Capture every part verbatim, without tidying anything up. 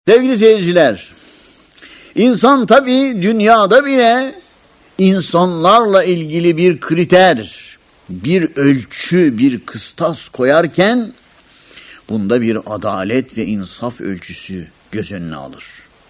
Sevgili seyirciler, insan tabii dünyada bile insanlarla ilgili bir kriter, bir ölçü, bir kıstas koyarken bunda bir adalet ve insaf ölçüsü göz önüne alır.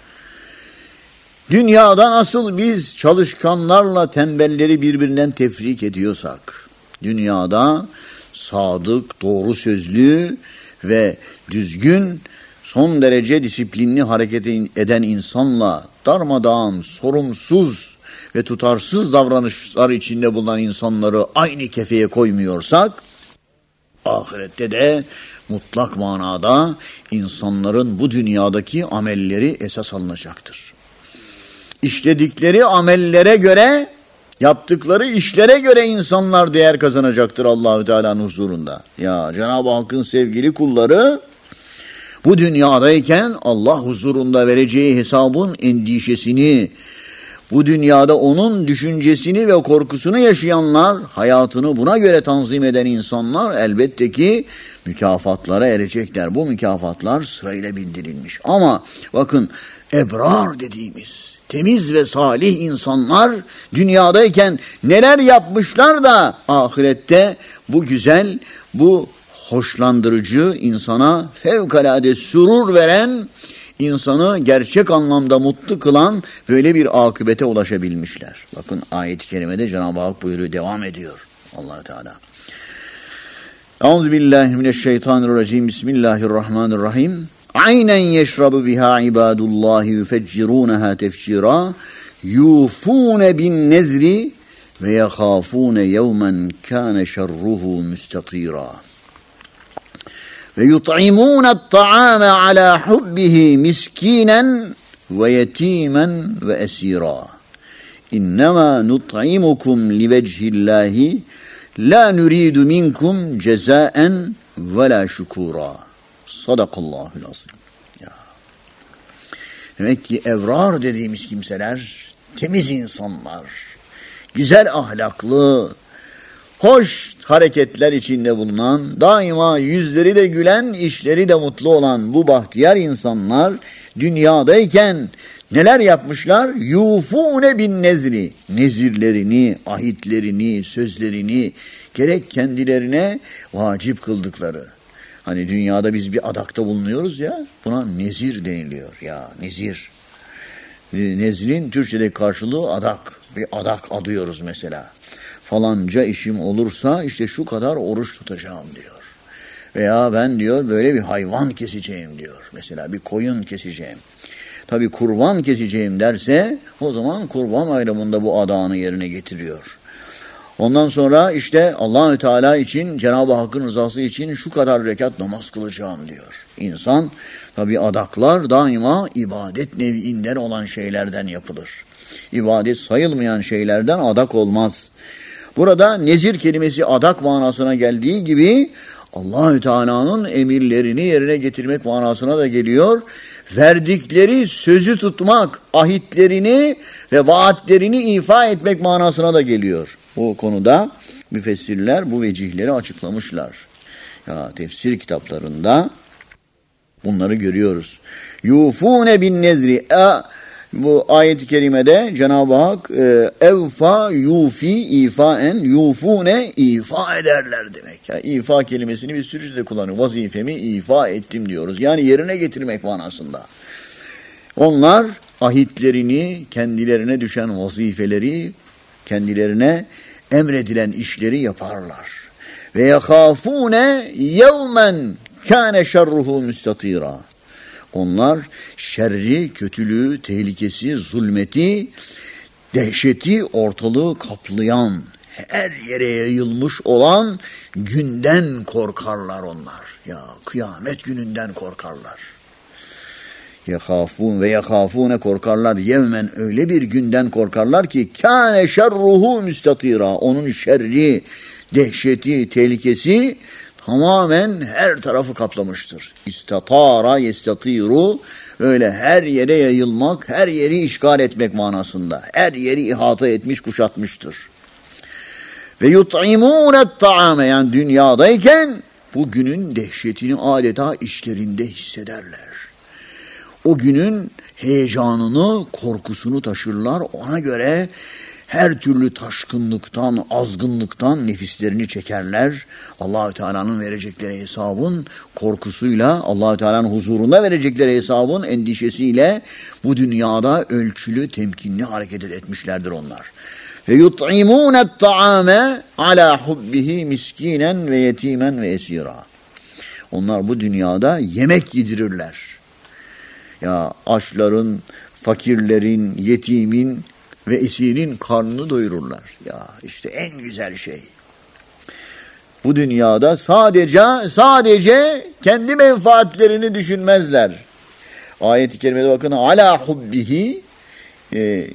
Dünyada nasıl biz çalışkanlarla tembelleri birbirinden tefrik ediyorsak, dünyada sadık, doğru sözlü ve düzgün, son derece disiplinli hareket eden insanla darmadağın, sorumsuz ve tutarsız davranışlar içinde bulunan insanları aynı kefeye koymuyorsak, ahirette de mutlak manada insanların bu dünyadaki amelleri esas alınacaktır. İşledikleri amellere göre, yaptıkları işlere göre insanlar değer kazanacaktır Allahu Teala'nın huzurunda. Ya Cenab-ı Hakk'ın sevgili kulları bu dünyadayken Allah huzurunda vereceği hesabın endişesini, bu dünyada onun düşüncesini ve korkusunu yaşayanlar, hayatını buna göre tanzim eden insanlar elbette ki mükafatlara erecekler. Bu mükafatlar sırayla bildirilmiş. Ama bakın, ebrar dediğimiz temiz ve salih insanlar dünyadayken neler yapmışlar da ahirette bu güzel, bu hoşlandırıcı, insana fevkalade sürur veren, insanı gerçek anlamda mutlu kılan böyle bir akıbete ulaşabilmişler. Bakın ayet-i kerimede Cenab-ı Hak buyuruyor, devam ediyor Allah Teala. Euzubillahimineşşeytanirracim. Bismillahirrahmanirrahim. Aynen yeşrabu biha ibadullahi yufeccirunaha tefcira yufune bin nezri ve yahafune yevmen kâne şerruhu müstatîrâ. Ve yut'imûnet ta'âme alâ hubbihi miskînen ve yetîmen ve esîrâ. İnnemâ nut'imukum livechillâhi la nuridu minkum cezâen ve la şükûrâ. Sadakallahul azim. Ya. Demek ki evrar dediğimiz kimseler temiz insanlar, güzel ahlaklı, hoş hareketler içinde bulunan, daima yüzleri de gülen, işleri de mutlu olan bu bahtiyar insanlar dünyadayken neler yapmışlar? Yufune bin nezri, nezirlerini, ahitlerini, sözlerini gerek kendilerine vacip kıldıkları. Hani dünyada biz bir adakta bulunuyoruz ya, buna nezir deniliyor ya, nezir. Nezrin Türkçedeki karşılığı adak. Bir adak adıyoruz mesela. Falanca işim olursa işte şu kadar oruç tutacağım diyor. Veya ben diyor böyle bir hayvan keseceğim diyor. Mesela bir koyun keseceğim. Tabii kurban keseceğim derse o zaman kurban bayramında bu adağını yerine getiriyor. Ondan sonra işte Allahü Teala için, Cenab-ı Hakk'ın rızası için şu kadar rekat namaz kılacağım diyor. İnsan tabii adaklar daima ibadet neviinden olan şeylerden yapılır. İbadet sayılmayan şeylerden adak olmaz. Burada nezir kelimesi adak manasına geldiği gibi Allahü Teala'nın emirlerini yerine getirmek manasına da geliyor. Verdikleri sözü tutmak, ahitlerini ve vaatlerini ifa etmek manasına da geliyor. Bu konuda müfessirler bu vecihleri açıklamışlar. Ya tefsir kitaplarında bunları görüyoruz. Yufune bin nezri. E, bu ayet-i kerimede Cenab-ı Hak e, evfa yufi ifaen yufune ifa ederler demek. Ya, ifa kelimesini biz Türkçe'de kullanıyoruz. Vazifemi ifa ettim diyoruz. Yani yerine getirmek manasında. Onlar ahitlerini, kendilerine düşen vazifeleri, kendilerine emredilen işleri yaparlar. Ve yahafune yevmen kâne şerruhu müstatîrâ. Onlar şerri, kötülüğü, tehlikesi, zulmeti, dehşeti ortalığı kaplayan, her yere yayılmış olan günden korkarlar onlar. Ya kıyamet gününden korkarlar. Yahafun ve yahafune korkarlar. Yevmen öyle bir günden korkarlar ki kâne şerruhu müstatîrâ. Onun şerri, dehşeti, tehlikesi tamamen her tarafı kaplamıştır. İstatara yestatiru, öyle her yere yayılmak, her yeri işgal etmek manasında. Her yeri ihata etmiş, kuşatmıştır. Ve yut'imûnet ta'ame, yani dünyadayken bu günün dehşetini adeta işlerinde hissederler. o günün heyecanını, korkusunu taşırlar. Ona göre her türlü taşkınlıktan, azgınlıktan nefislerini çekerler. Allah-u Teala'nın verecekleri hesabın korkusuyla, Allah-u Teala'nın huzurunda verecekleri hesabın endişesiyle bu dünyada ölçülü, temkinli hareket etmişlerdir onlar. Ve yut'imûne ta'ame ala hubbihi miskinen ve yetimen ve esira. Onlar bu dünyada yemek yedirirler. Ya açların, fakirlerin, yetimin ve esirin karnını doyururlar. Ya işte en güzel şey. Bu dünyada sadece sadece kendi menfaatlerini düşünmezler. Ayet-i kerimede bakın. Ala hubbihi e,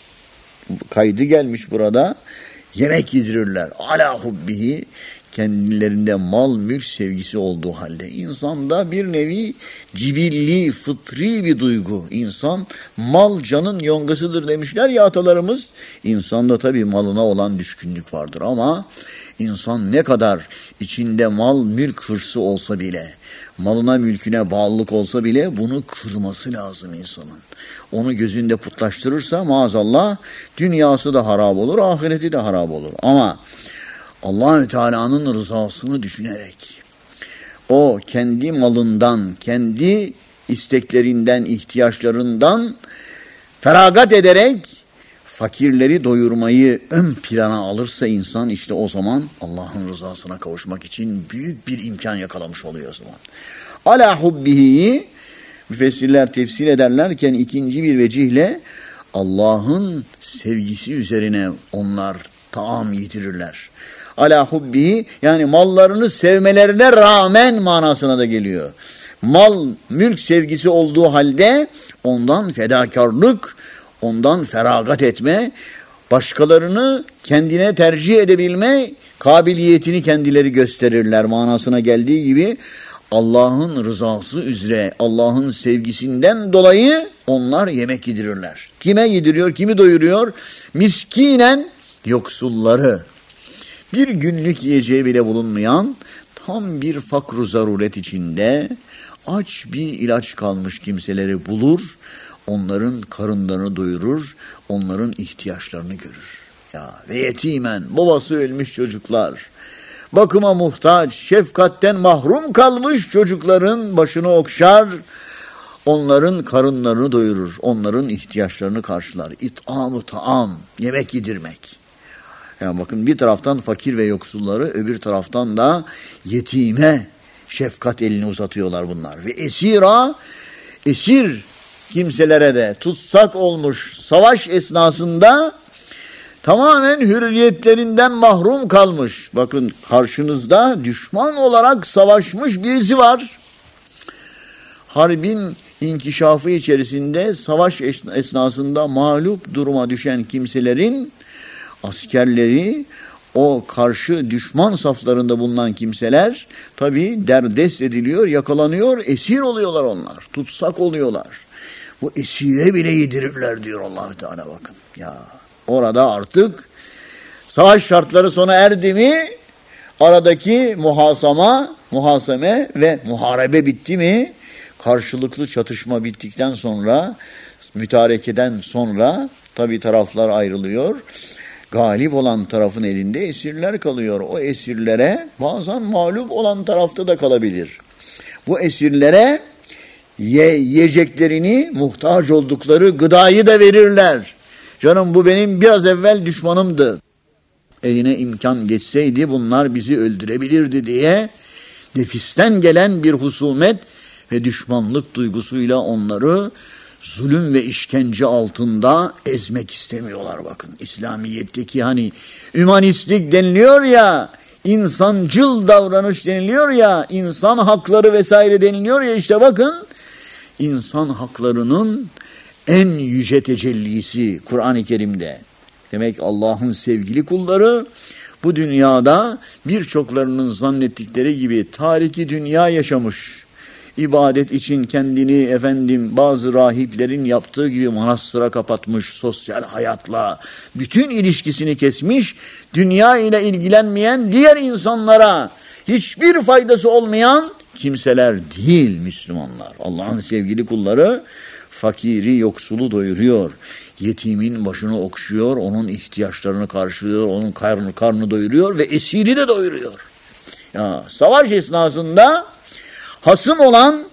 kaydı gelmiş burada. Yemek yedirirler. Ala hubbihi, kendilerinde mal mülk sevgisi olduğu halde. İnsanda bir nevi cibilli, fıtri bir duygu. İnsan mal canın yongasıdır demişler ya atalarımız. İnsanda tabii malına olan düşkünlük vardır ama insan ne kadar içinde mal mülk hırsı olsa bile, malına mülküne bağlılık olsa bile bunu kırması lazım insanın. Onu gözünde putlaştırırsa maazallah dünyası da harap olur, ahireti de harap olur. Ama Allah-u Teala'nın rızasını düşünerek, o kendi malından, kendi isteklerinden, ihtiyaçlarından feragat ederek fakirleri doyurmayı ön plana alırsa insan, işte o zaman Allah'ın rızasına kavuşmak için büyük bir imkan yakalamış oluyor o zaman. Ala hubbihi, müfessirler tefsir ederlerken ikinci bir vecihle Allah'ın sevgisi üzerine onlar taam yitirirler. Ala hubbihi, yani mallarını sevmelerine rağmen manasına da geliyor. Mal, mülk sevgisi olduğu halde ondan fedakarlık, ondan feragat etme, başkalarını kendine tercih edebilme kabiliyetini kendileri gösterirler manasına geldiği gibi. Allah'ın rızası üzere, Allah'ın sevgisinden dolayı onlar yemek yedirirler. Kime yediriyor, kimi doyuruyor? Miskinen, yoksulları. Bir günlük yiyeceği bile bulunmayan, tam bir fakr-ı zaruret içinde aç bir ilaç kalmış kimseleri bulur, onların karınlarını doyurur, onların ihtiyaçlarını görür. Ya ve yetimen, babası ölmüş çocuklar, bakıma muhtaç, şefkatten mahrum kalmış çocukların başını okşar, onların karınlarını doyurur, onların ihtiyaçlarını karşılar. İt'am-ı taam, yemek yedirmek. Yani bakın, bir taraftan fakir ve yoksulları, öbür taraftan da yetime şefkat elini uzatıyorlar bunlar. Ve esira, esir kimselere de tutsak olmuş savaş esnasında tamamen hürriyetlerinden mahrum kalmış. Bakın, karşınızda düşman olarak savaşmış birisi var. Harbin inkişafı içerisinde savaş esnasında mağlup duruma düşen kimselerin askerleri, o karşı düşman saflarında bulunan kimseler tabii derdest ediliyor, yakalanıyor, esir oluyorlar onlar. Tutsak oluyorlar. Bu esire bile yedirirler diyor Allah Teala, bakın. Ya orada artık savaş şartları sona erdi mi, aradaki muhasama, muhaseme ve muharebe bitti mi, karşılıklı çatışma bittikten sonra, mütarekeden sonra tabii taraflar ayrılıyor. Galip olan tarafın elinde esirler kalıyor. O esirlere bazen mağlup olan tarafta da kalabilir. Bu esirlere ye, yiyeceklerini, muhtaç oldukları gıdayı da verirler. Canım, bu benim biraz evvel düşmanımdı. Eline imkan geçseydi bunlar bizi öldürebilirdi diye nefisten gelen bir husumet ve düşmanlık duygusuyla onları zulüm ve işkence altında ezmek istemiyorlar, bakın. İslamiyetteki hani ümanistlik deniliyor ya, insancıl davranış deniliyor ya, insan hakları vesaire deniliyor ya, işte bakın, insan haklarının en yüce tecellisi Kur'an-ı Kerim'de. Demek Allah'ın sevgili kulları bu dünyada birçoklarının zannettikleri gibi tariki dünya yaşamış. İbadet için kendini efendim bazı rahiplerin yaptığı gibi manastıra kapatmış, sosyal hayatla bütün ilişkisini kesmiş, dünya ile ilgilenmeyen, diğer insanlara hiçbir faydası olmayan kimseler değil Müslümanlar. Allah'ın sevgili kulları fakiri, yoksulu doyuruyor. Yetimin başını okşuyor, onun ihtiyaçlarını karşılıyor, onun karnını, karnını doyuruyor ve esiri de doyuruyor. Ya, savaş esnasında hasım olan,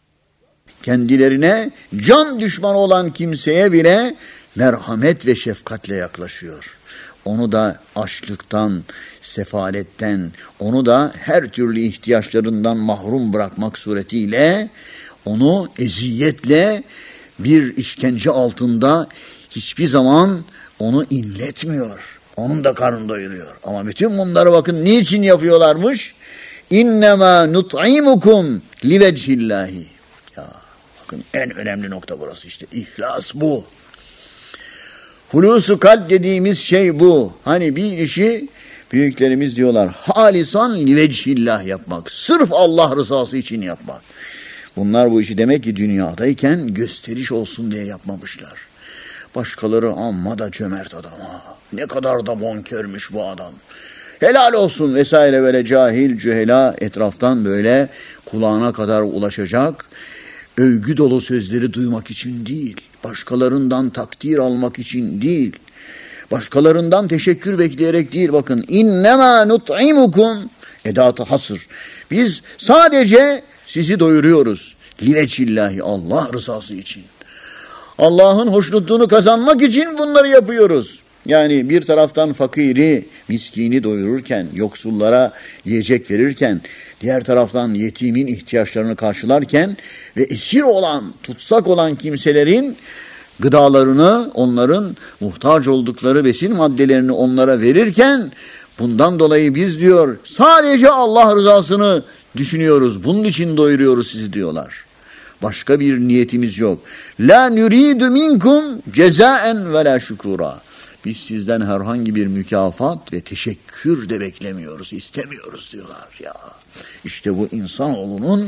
kendilerine can düşmanı olan kimseye bile merhamet ve şefkatle yaklaşıyor. Onu da açlıktan, sefaletten, onu da her türlü ihtiyaçlarından mahrum bırakmak suretiyle onu eziyetle bir işkence altında hiçbir zaman onu inletmiyor. Onun da karnını doyuruyor. Ama bütün bunları bakın niçin yapıyorlarmış? İnnemâ nut'imukum livecillahi. Ya bakın en önemli nokta burası işte. İhlas bu. Hulusu kalp dediğimiz şey bu. Hani bir işi büyüklerimiz diyorlar halisan livecillah yapmak. Sırf Allah rızası için yapmak. Bunlar bu işi demek ki dünyadayken gösteriş olsun diye yapmamışlar. Başkaları amma da cömert adam ha. Ne kadar da bonkörmüş bu adam. Helal olsun vesaire böyle cahil cühela etraftan böyle kulağına kadar ulaşacak. Övgü dolu sözleri duymak için değil. Başkalarından takdir almak için değil. Başkalarından teşekkür bekleyerek değil. Bakın innemâ nut'imukum edat-ı hasır. Biz sadece sizi doyuruyoruz. Livecillahi Allah rızası için. Allah'ın hoşnutluğunu kazanmak için bunları yapıyoruz. Yani bir taraftan fakiri, miskini doyururken, yoksullara yiyecek verirken, diğer taraftan yetimin ihtiyaçlarını karşılarken ve esir olan, tutsak olan kimselerin gıdalarını, onların muhtaç oldukları besin maddelerini onlara verirken, bundan dolayı biz diyor sadece Allah rızasını düşünüyoruz. Bunun için doyuruyoruz sizi diyorlar. Başka bir niyetimiz yok. La nuridu minkum cezaen ve la şukura. Biz sizden herhangi bir mükafat ve teşekkür de beklemiyoruz, istemiyoruz diyorlar ya. İşte bu insanoğlunun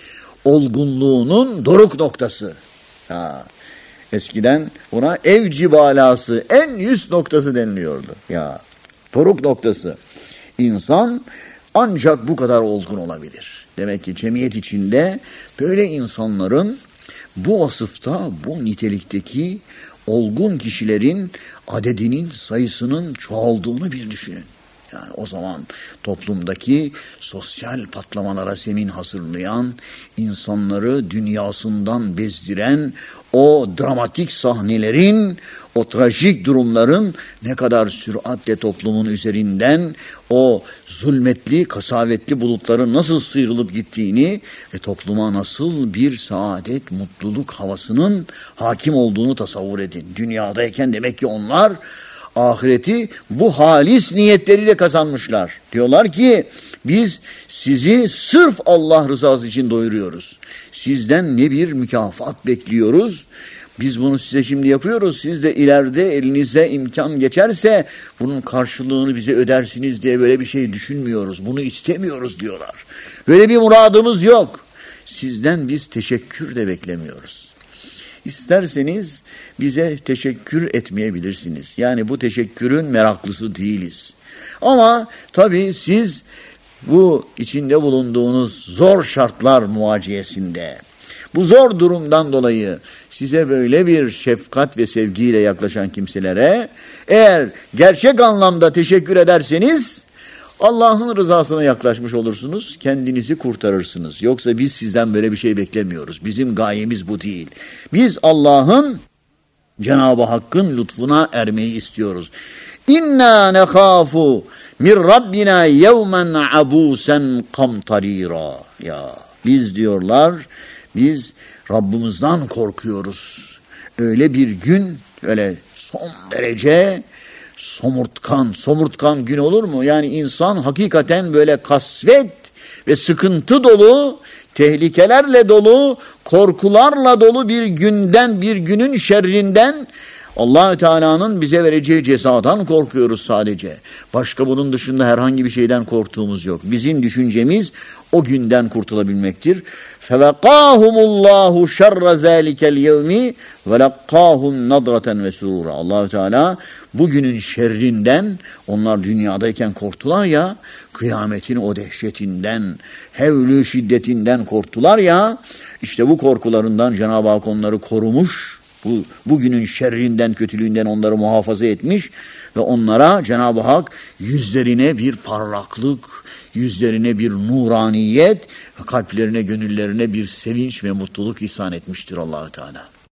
olgunluğunun doruk noktası. Ya. Eskiden buna evci balası, en üst noktası deniliyordu. Ya. Doruk noktası. İnsan ancak bu kadar olgun olabilir. Demek ki cemiyet içinde böyle insanların bu vasıfta, bu nitelikteki olgun kişilerin adedinin, sayısının çoğaldığını bir düşünün. Yani o zaman toplumdaki sosyal patlamalara zemin hazırlayan, insanları dünyasından bezdiren o dramatik sahnelerin, o trajik durumların ne kadar süratle toplumun üzerinden o zulmetli, kasavetli bulutların nasıl sıyrılıp gittiğini ve topluma nasıl bir saadet, mutluluk havasının hakim olduğunu tasavvur edin. Dünyadayken demek ki onlar ahireti bu halis niyetleriyle kazanmışlar. Diyorlar ki biz sizi sırf Allah rızası için doyuruyoruz. Sizden ne bir mükafat bekliyoruz. Biz bunu size şimdi yapıyoruz. Siz de ileride elinize imkan geçerse bunun karşılığını bize ödersiniz diye böyle bir şey düşünmüyoruz. Bunu istemiyoruz diyorlar. Böyle bir muradımız yok. Sizden biz teşekkür de beklemiyoruz. İsterseniz bize teşekkür etmeyebilirsiniz. Yani bu teşekkürün meraklısı değiliz. Ama tabii siz bu içinde bulunduğunuz zor şartlar muaciyesinde, bu zor durumdan dolayı size böyle bir şefkat ve sevgiyle yaklaşan kimselere eğer gerçek anlamda teşekkür ederseniz Allah'ın rızasına yaklaşmış olursunuz, kendinizi kurtarırsınız. Yoksa biz sizden böyle bir şey beklemiyoruz. Bizim gayemiz bu değil. Biz Allah'ın, Cenab-ı Hakk'ın lütfuna ermeyi istiyoruz. İnna nekhafu min Rabbina yevmen abusen kamtarira. Ya biz diyorlar, biz Rabbimizden korkuyoruz. Öyle bir gün, öyle son derece somurtkan, somurtkan gün olur mu? Yani insan hakikaten böyle kasvet ve sıkıntı dolu, tehlikelerle dolu, korkularla dolu bir günden, bir günün şerrinden Allah-u Teala'nın bize vereceği cezadan korkuyoruz sadece. Başka bunun dışında herhangi bir şeyden korktuğumuz yok. Bizim düşüncemiz o günden kurtulabilmektir. فَوَقَاهُمُ اللّٰهُ شَرَّ ذَٰلِكَ الْيَوْمِ وَلَقَّاهُمْ نَضْرَةً وَسُورًا. Allah-u Teala bugünün şerrinden, onlar dünyadayken korktular ya, kıyametin o dehşetinden, hevlü şiddetinden korktular ya, işte bu korkularından Cenab-ı Hak onları korumuş, bu bugünün şerrinden, kötülüğünden onları muhafaza etmiş ve onlara Cenab-ı Hak yüzlerine bir parlaklık, yüzlerine bir nuraniyet ve kalplerine, gönüllerine bir sevinç ve mutluluk ihsan etmiştir Allah-u Teala.